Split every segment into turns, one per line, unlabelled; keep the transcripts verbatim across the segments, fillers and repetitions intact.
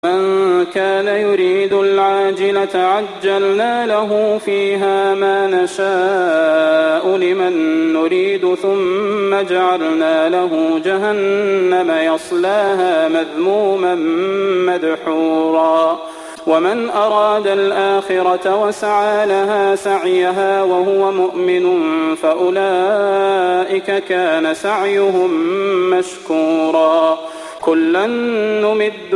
من كان يريد العاجلة عجلنا له فيها ما نشاء لمن نريد ثم جعلنا له جهنم يصلاها مذموما مدحورا ومن أراد الآخرة وسعى لها سعيها وهو مؤمن فأولئك كان سعيهم مشكورا كلا نمد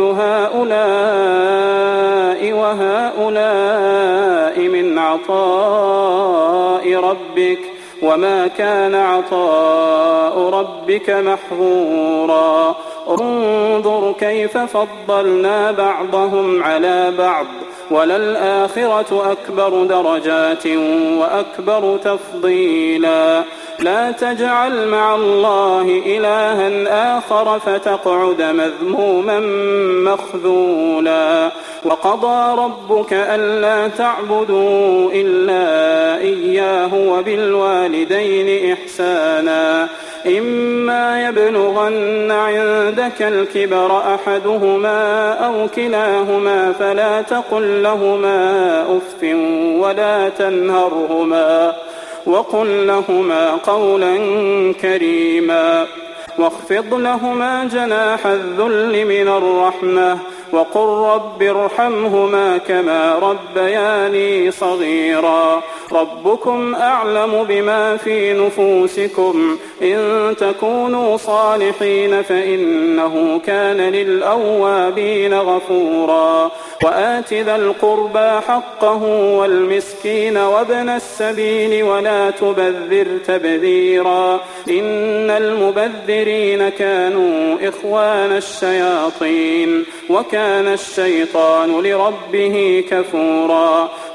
هؤلاء وهؤلاء من عطاء ربك وما كان عطاء ربك محظورا انظر كيف فضلنا بعضهم على بعض وللآخرة أكبر درجات وأكبر تفضيلا لا تجعل مع الله إلها آخر فتقعد مذموما مخذولا وقضى ربك ألا تعبدوا إلا إياه وبالوالدين إحسانا إما يبلغن عندك الكبر أحدهما أو كلاهما فلا تقل لهما أف ولا تنهرهما وقل لهما قولا كريما واخفض لهما جناح الذل من الرحمة وقل رب ارحمهما كما ربياني صغيرا ربكم أعلم بما في نفوسكم إن تكونوا صالحين فإنه كان للأوابين غفورا وآت ذا القربى حقه والمسكين وابن السبيل ولا تبذر تبذيرا إن المبذرين كانوا إخوان الشياطين وكان الشيطان لربه كفورا